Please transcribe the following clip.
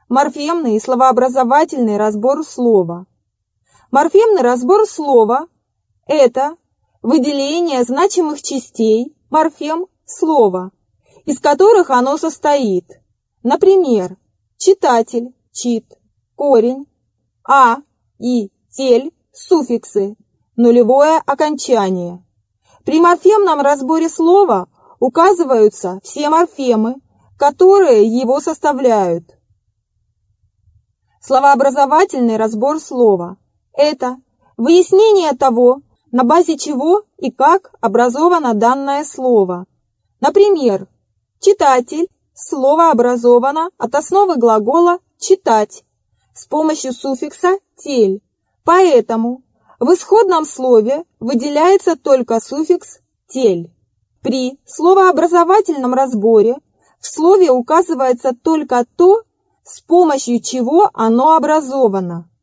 Морфемный и словообразовательный разбор слова. Морфемный разбор слова – это выделение значимых частей морфем слова, из которых оно состоит. Например, читатель, чит, корень, и, тель, суффиксы, нулевое окончание. При морфемном разборе слова указываются все морфемы, которые его составляют. Словообразовательный разбор слова – это выяснение того, на базе чего и как образовано данное слово. Например, читатель – слово образовано от основы глагола «читать» с помощью суффикса «тель», поэтому в исходном слове выделяется только суффикс «тель». При словообразовательном разборе в слове указывается только то, с помощью чего оно образовано.